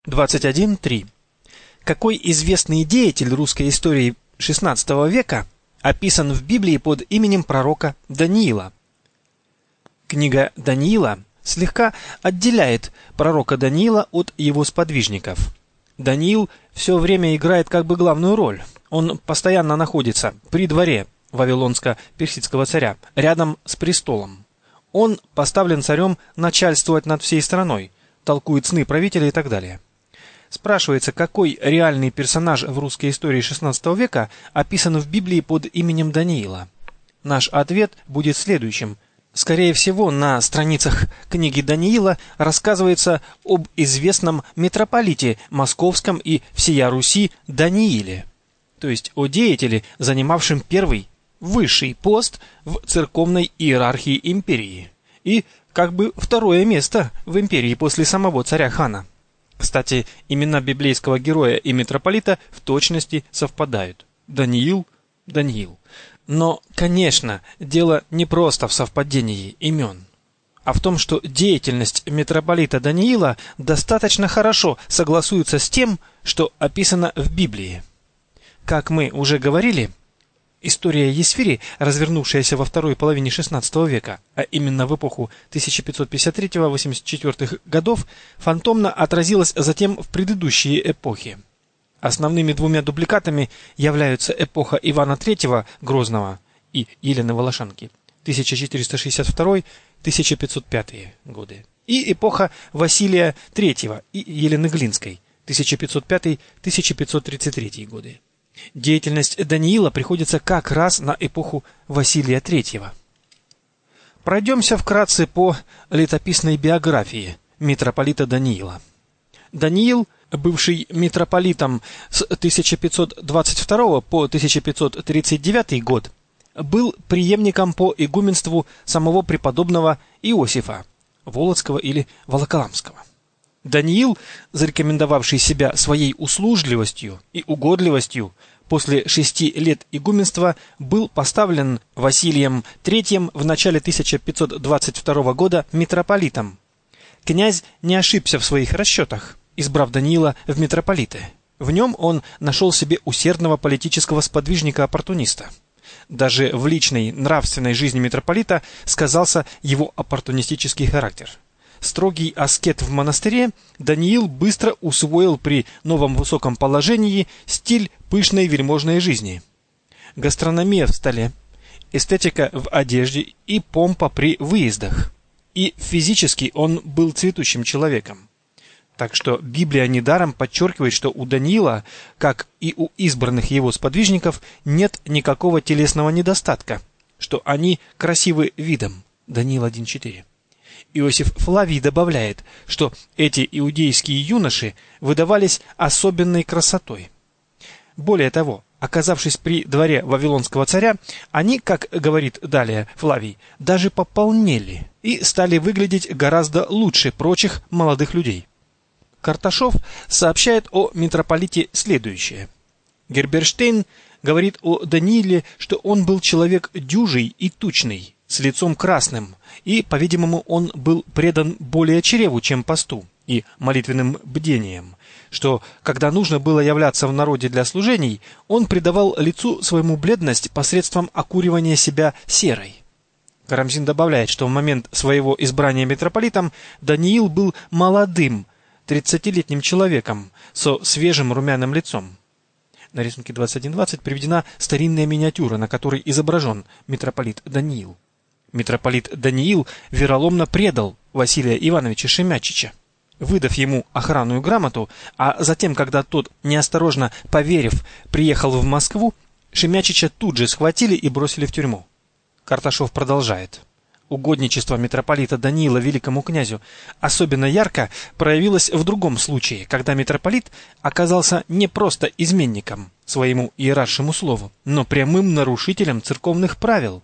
21.3. Какой известный деятель русской истории XVI века описан в Библии под именем пророка Даниила? Книга Даниила слегка отделяет пророка Даниила от его сподвижников. Даниил все время играет как бы главную роль. Он постоянно находится при дворе вавилонско-персидского царя, рядом с престолом. Он поставлен царем начальствовать над всей страной, толкует сны правителя и так далее. Спрашивается, какой реальный персонаж в русской истории XVI века описан в Библии под именем Даниила? Наш ответ будет следующим. Скорее всего, на страницах книги Даниила рассказывается об известном митрополите московском и всея Руси Данииле, то есть о деятеле, занимавшем первый, высший пост в церковной иерархии империи и как бы второе место в империи после самого царя-хана. Кстати, имена библейского героя и митрополита в точности совпадают. Даниил, Даниил. Но, конечно, дело не просто в совпадении имен, а в том, что деятельность митрополита Даниила достаточно хорошо согласуется с тем, что описано в Библии. Как мы уже говорили, история Есфири, развернувшаяся во второй половине XVI века, а именно в эпоху 1553-84 годов, фантомно отразилась затем в предыдущие эпохи. Основными двумя дубликатами являются эпоха Ивана III Грозного и Елены Волошанки 1462-1505 годы и эпоха Василия III и Елены Глинской 1505-1533 годы. Деятельность Даниила приходится как раз на эпоху Василия III. Пройдемся вкратце по летописной биографии митрополита Даниила. Даниил, бывший митрополитом с 1522 по 1539 год, был преемником по игуменству самого преподобного Иосифа, Володского или Волоколамского. Даниил, зарекомендовавший себя своей услужливостью и угодливостью, после 6 лет игуменства был поставлен Василием III в начале 1522 года митрополитом. Князь не ошибся в своих расчетах, избрав Даниила в митрополиты. В нем он нашел себе усердного политического сподвижника-оппортуниста. Даже в личной нравственной жизни митрополита сказался его оппортунистический характер. Строгий аскет в монастыре, Даниил быстро усвоил при новом высоком положении стиль пышной вельможной жизни. Гастрономия в столе, эстетика в одежде и помпа при выездах. И физически он был цветущим человеком. Так что Библия недаром подчеркивает, что у Даниила, как и у избранных его сподвижников, нет никакого телесного недостатка, что они красивы видом. Даниил 1.4. Иосиф Флавий добавляет, что эти иудейские юноши выдавались особенной красотой. Более того, оказавшись при дворе вавилонского царя, они, как говорит далее Флавий, даже пополнели и стали выглядеть гораздо лучше прочих молодых людей. Карташов сообщает о митрополите следующее. Герберштейн говорит о Данииле, что он был человек дюжий и тучный, с лицом красным, и, по-видимому, он был предан более чреву, чем посту и молитвенным бдениям, что, когда нужно было являться в народе для служений, он придавал лицу своему бледность посредством окуривания себя серой. Карамзин добавляет, что в момент своего избрания митрополитом Даниил был молодым, 30-летним человеком со свежим румяным лицом. На рисунке 21.20 приведена старинная миниатюра, на которой изображен митрополит Даниил. Митрополит Даниил вероломно предал Василия Ивановича Шемячича, выдав ему охранную грамоту, а затем, когда тот, неосторожно поверив, приехал в Москву, Шемячича тут же схватили и бросили в тюрьму. Карташов продолжает. Угодничество митрополита Даниила великому князю особенно ярко проявилось в другом случае, когда митрополит оказался не просто изменником своему иераршему слову, но прямым нарушителем церковных правил.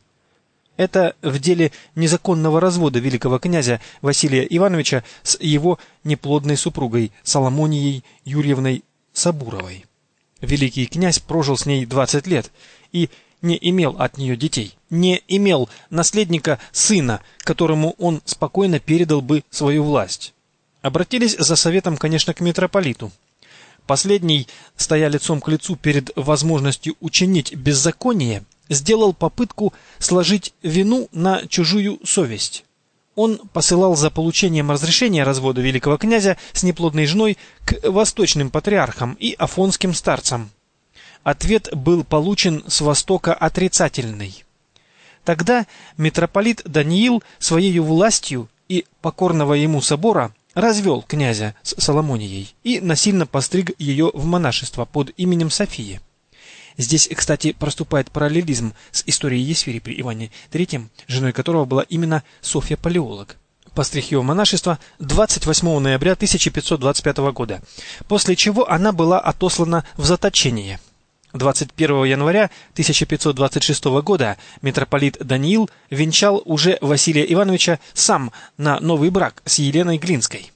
Это в деле незаконного развода великого князя Василия Ивановича с его неплодной супругой Соломонией Юрьевной Сабуровой. Великий князь прожил с ней 20 лет и не имел от нее детей, не имел наследника сына, которому он спокойно передал бы свою власть. обратились за советом, конечно, к митрополиту. Последний, стоя лицом к лицу перед возможностью учинить беззаконие, сделал попытку сложить вину на чужую совесть. Он посылал за получением разрешения развода великого князя с неплодной женой к восточным патриархам и афонским старцам. Ответ был получен с востока отрицательный. Тогда митрополит Даниил своей властью и покорного ему собора развел князя с Соломонией и насильно постриг ее в монашество под именем Софии. Здесь, кстати, проступает параллелизм с историей Есфири при Иване III, женой которого была именно Софья Палеолог. Постриг ее в монашество 28 ноября 1525 года, после чего она была отослана в заточение. 21 января 1526 года митрополит Даниил венчал уже Василия Ивановича сам на новый брак с Еленой Глинской,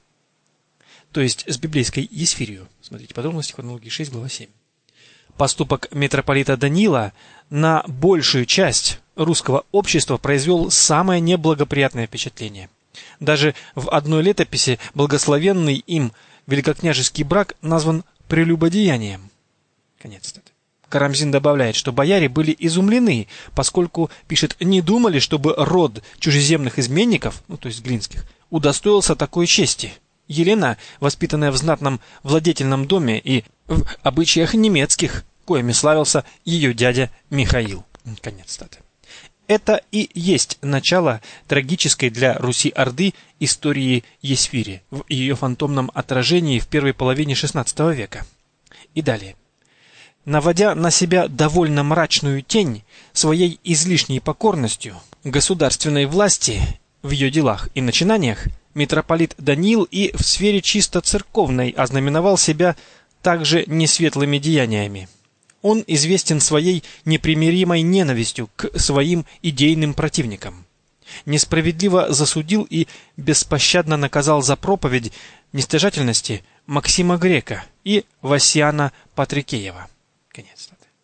то есть с библейской Есфирью. Смотрите подробности, хронологии 6, глава 7. Поступок митрополита Даниила на большую часть русского общества произвел самое неблагоприятное впечатление. Даже в одной летописи благословенный им великокняжеский брак назван прелюбодеянием. Конец цитаты. Карамзин добавляет, что бояре были изумлены, поскольку, пишет, не думали, чтобы род чужеземных изменников, то есть Глинских, удостоился такой чести. Елена, воспитанная в знатном владетельном доме и в обычаях немецких, коими славился ее дядя Михаил. Конец цитаты. Это и есть начало трагической для Руси-Орды истории Есфири в ее фантомном отражении в первой половине XVI века. И далее. Наводя на себя довольно мрачную тень своей излишней покорностью государственной власти в ее делах и начинаниях, митрополит Даниил и в сфере чисто церковной ознаменовал себя также несветлыми деяниями. Он известен своей непримиримой ненавистью к своим идейным противникам. Несправедливо засудил и беспощадно наказал за проповедь нестяжательности Максима Грека и Васьяна Патрикеева. Конец цитаты.